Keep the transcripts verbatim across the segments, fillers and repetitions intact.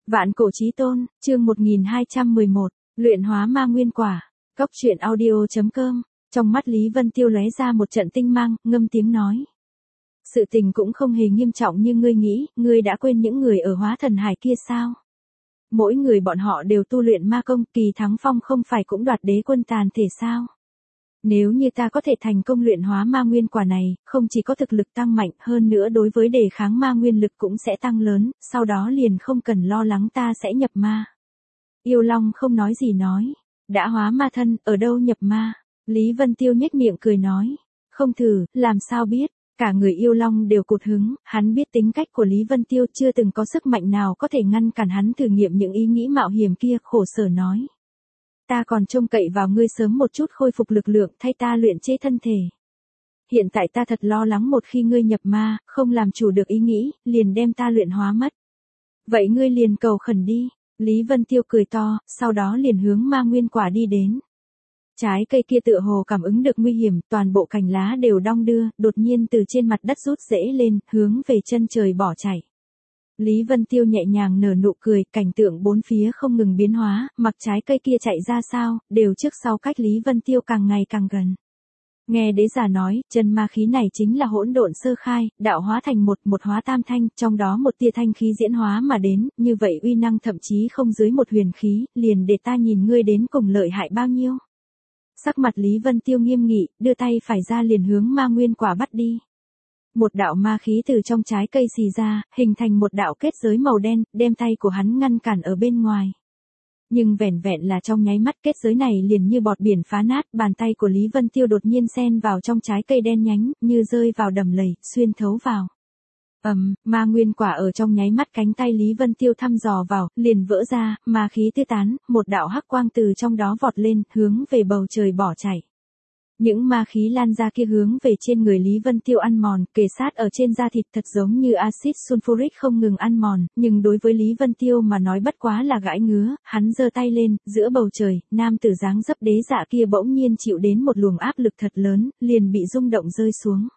Vạn cổ chí tôn, chương một nghìn hai trăm mười một, luyện hóa ma nguyên quả. Cốc truyện audio chấm com. Trong mắt Lý Vân Tiêu lóe ra một trận tinh mang, ngâm tiếng nói: sự tình cũng không hề nghiêm trọng như ngươi nghĩ, ngươi đã quên những người ở Hóa Thần Hải kia sao? Mỗi người bọn họ đều tu luyện ma công, Kỳ Thắng Phong không phải cũng đoạt đế quân tàn thể sao? Nếu như ta có thể thành công luyện hóa ma nguyên quả này, không chỉ có thực lực tăng mạnh, hơn nữa đối với đề kháng ma nguyên lực cũng sẽ tăng lớn, sau đó liền không cần lo lắng ta sẽ nhập ma. Yêu Long không nói gì nói: đã hóa ma thân, ở đâu nhập ma? Lý Vân Tiêu nhếch miệng cười nói: không thử, làm sao biết? Cả người Yêu Long đều cụt hứng, hắn biết tính cách của Lý Vân Tiêu, chưa từng có sức mạnh nào có thể ngăn cản hắn thử nghiệm những ý nghĩ mạo hiểm kia, khổ sở nói: ta còn trông cậy vào ngươi sớm một chút khôi phục lực lượng thay ta luyện chế thân thể. Hiện tại ta thật lo lắng một khi ngươi nhập ma, không làm chủ được ý nghĩ, liền đem ta luyện hóa mất. Vậy ngươi liền cầu khẩn đi. Lý Vân Tiêu cười to, sau đó liền hướng ma nguyên quả đi đến. Trái cây kia tựa hồ cảm ứng được nguy hiểm, toàn bộ cành lá đều đong đưa, đột nhiên từ trên mặt đất rút rễ lên, hướng về chân trời bỏ chạy. Lý Vân Tiêu nhẹ nhàng nở nụ cười, cảnh tượng bốn phía không ngừng biến hóa, mặc trái cây kia chạy ra sao, đều trước sau cách Lý Vân Tiêu càng ngày càng gần. Nghe đế giả nói, chân ma khí này chính là hỗn độn sơ khai, đạo hóa thành một, một hóa tam thanh, trong đó một tia thanh khí diễn hóa mà đến, như vậy uy năng thậm chí không dưới một huyền khí, liền để ta nhìn ngươi đến cùng lợi hại bao nhiêu. Sắc mặt Lý Vân Tiêu nghiêm nghị, đưa tay phải ra liền hướng ma nguyên quả bắt đi. Một đạo ma khí từ trong trái cây xì ra, hình thành một đạo kết giới màu đen, đem tay của hắn ngăn cản ở bên ngoài. Nhưng vẻn vẹn là trong nháy mắt, kết giới này liền như bọt biển phá nát, bàn tay của Lý Vân Tiêu đột nhiên xen vào trong trái cây đen nhánh, như rơi vào đầm lầy, xuyên thấu vào. Ầm, um, ma nguyên quả ở trong nháy mắt cánh tay Lý Vân Tiêu thăm dò vào, liền vỡ ra, ma khí tiêu tán, một đạo hắc quang từ trong đó vọt lên, hướng về bầu trời bỏ chạy. Những ma khí lan ra kia hướng về trên người Lý Vân Tiêu ăn mòn, kề sát ở trên da thịt thật giống như axit sulfuric không ngừng ăn mòn, nhưng đối với Lý Vân Tiêu mà nói bất quá là gãi ngứa, hắn giơ tay lên, giữa bầu trời, nam tử dáng dấp đế dạ kia bỗng nhiên chịu đến một luồng áp lực thật lớn, liền bị rung động rơi xuống.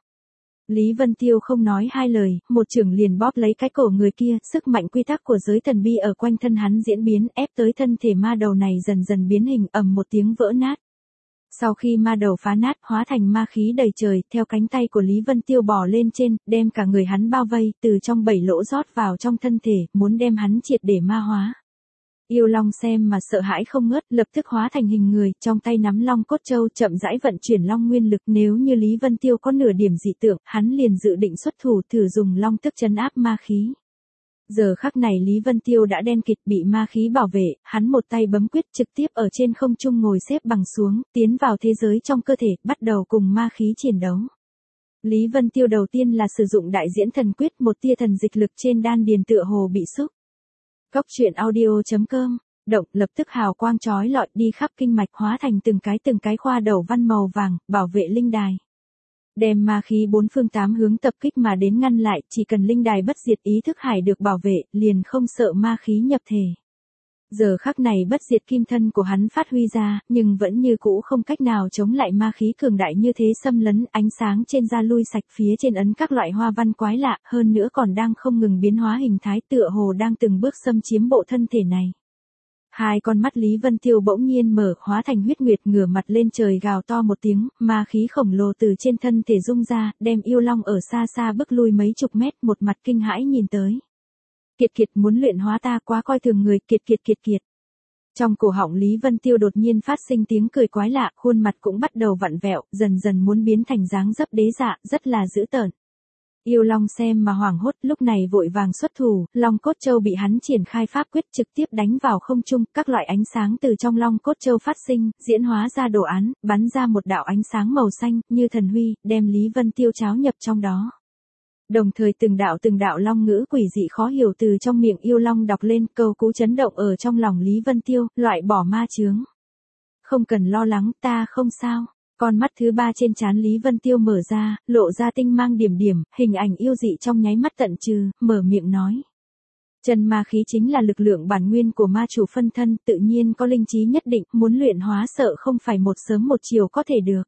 Lý Vân Tiêu không nói hai lời, một chưởng liền bóp lấy cái cổ người kia, sức mạnh quy tắc của giới thần bi ở quanh thân hắn diễn biến, ép tới thân thể ma đầu này dần dần biến hình, ầm một tiếng vỡ nát. Sau khi ma đầu phá nát, hóa thành ma khí đầy trời, theo cánh tay của Lý Vân Tiêu bò lên trên, đem cả người hắn bao vây, từ trong bảy lỗ rót vào trong thân thể, muốn đem hắn triệt để ma hóa. Yêu Long xem mà sợ hãi không ngớt, lập tức hóa thành hình người, trong tay nắm Long cốt châu, chậm rãi vận chuyển Long nguyên lực, nếu như Lý Vân Tiêu có nửa điểm dị tượng, hắn liền dự định xuất thủ thử dùng Long tức trấn áp ma khí. Giờ khắc này Lý Vân Tiêu đã đen kịt, bị ma khí bảo vệ, hắn một tay bấm quyết trực tiếp ở trên không trung ngồi xếp bằng xuống, tiến vào thế giới trong cơ thể, bắt đầu cùng ma khí chiến đấu. Lý Vân Tiêu đầu tiên là sử dụng đại diễn thần quyết, một tia thần dịch lực trên đan điền tựa hồ bị xúc. Cốc truyện audio chấm com, động, lập tức hào quang chói lọi đi khắp kinh mạch, hóa thành từng cái từng cái khoa đầu văn màu vàng, bảo vệ linh đài. Đem ma khí bốn phương tám hướng tập kích mà đến ngăn lại, chỉ cần linh đài bất diệt ý thức hải được bảo vệ, liền không sợ ma khí nhập thể. Giờ khắc này bất diệt kim thân của hắn phát huy ra, nhưng vẫn như cũ không cách nào chống lại ma khí cường đại như thế xâm lấn, ánh sáng trên da lui sạch, phía trên ấn các loại hoa văn quái lạ, hơn nữa còn đang không ngừng biến hóa hình thái, tựa hồ đang từng bước xâm chiếm bộ thân thể này. Hai con mắt Lý Vân Tiêu bỗng nhiên mở, hóa thành huyết nguyệt, ngửa mặt lên trời gào to một tiếng, ma khí khổng lồ từ trên thân thể rung ra, đem Yêu Long ở xa xa bước lui mấy chục mét, một mặt kinh hãi nhìn tới. Kiệt kiệt, muốn luyện hóa ta, quá coi thường người, kiệt kiệt kiệt kiệt. Trong cổ họng Lý Vân Tiêu đột nhiên phát sinh tiếng cười quái lạ, khuôn mặt cũng bắt đầu vặn vẹo, dần dần muốn biến thành dáng dấp đế dạ, rất là dữ tợn. Yêu Long xem mà hoảng hốt, lúc này vội vàng xuất thủ, Long cốt châu bị hắn triển khai pháp quyết trực tiếp đánh vào không trung, các loại ánh sáng từ trong Long cốt châu phát sinh, diễn hóa ra đồ án, bắn ra một đạo ánh sáng màu xanh, như thần huy, đem Lý Vân Tiêu cháo nhập trong đó. Đồng thời từng đạo từng đạo long ngữ quỷ dị khó hiểu từ trong miệng Yêu Long đọc lên, câu cú chấn động ở trong lòng Lý Vân Tiêu, loại bỏ ma chướng. Không cần lo lắng, ta không sao. Con mắt thứ ba trên trán Lý Vân Tiêu mở ra, lộ ra tinh mang điểm điểm, hình ảnh yêu dị trong nháy mắt tận trừ, mở miệng nói. Chân ma khí chính là lực lượng bản nguyên của ma chủ phân thân, tự nhiên có linh trí nhất định, muốn luyện hóa sợ không phải một sớm một chiều có thể được.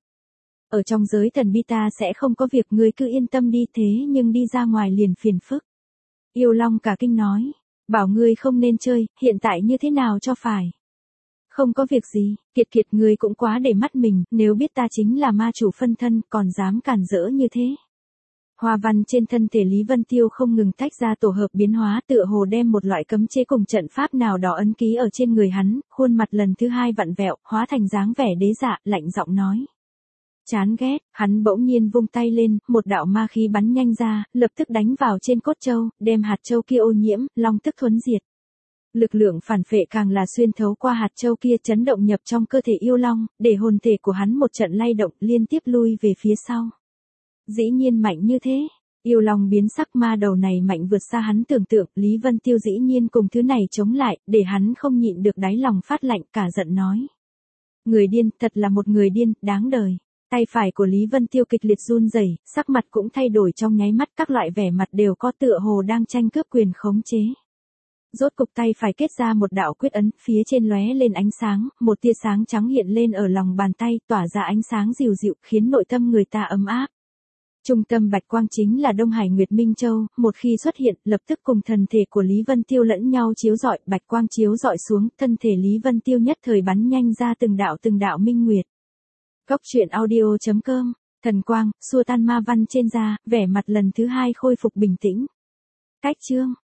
Ở trong giới thần bi ta sẽ không có việc, ngươi cứ yên tâm đi, thế nhưng đi ra ngoài liền phiền phức. Yêu Long cả kinh nói. Bảo ngươi không nên chơi, hiện tại như thế nào cho phải. Không có việc gì, Kiệt Kiệt ngươi cũng quá để mắt mình, nếu biết ta chính là ma chủ phân thân, còn dám cản rỡ như thế. Hoa văn trên thân thể Lý Vân Tiêu không ngừng tách ra tổ hợp biến hóa, tựa hồ đem một loại cấm chế cùng trận pháp nào đó ấn ký ở trên người hắn, khuôn mặt lần thứ hai vặn vẹo, hóa thành dáng vẻ đế dạ, lạnh giọng nói. Chán ghét, hắn bỗng nhiên vung tay lên, một đạo ma khí bắn nhanh ra, lập tức đánh vào trên cốt châu, đem hạt châu kia ô nhiễm, long tức thuấn diệt. Lực lượng phản phệ càng là xuyên thấu qua hạt châu kia chấn động nhập trong cơ thể yêu long, để hồn thể của hắn một trận lay động liên tiếp lui về phía sau. Dĩ nhiên mạnh như thế, yêu long biến sắc ma đầu này mạnh vượt xa hắn tưởng tượng, Lý Vân Tiêu dĩ nhiên cùng thứ này chống lại, để hắn không nhịn được đáy lòng phát lạnh cả giận nói. Người điên, thật là một người điên, đáng đời. Tay phải của Lý Vân Tiêu kịch liệt run rẩy, sắc mặt cũng thay đổi trong nháy mắt, các loại vẻ mặt đều có tựa hồ đang tranh cướp quyền khống chế. Rốt cục tay phải kết ra một đạo quyết ấn, phía trên lóe lên ánh sáng, một tia sáng trắng hiện lên ở lòng bàn tay, tỏa ra ánh sáng dịu dịu, khiến nội tâm người ta ấm áp. Trung tâm bạch quang chính là Đông Hải Nguyệt Minh Châu, một khi xuất hiện, lập tức cùng thần thể của Lý Vân Tiêu lẫn nhau chiếu rọi, bạch quang chiếu rọi xuống, thân thể Lý Vân Tiêu nhất thời bắn nhanh ra từng đạo từng đạo minh nguyệt. Cốc truyện audio chấm com, thần quang, xua tan ma văn trên da, vẻ mặt lần thứ hai khôi phục bình tĩnh. Cách chương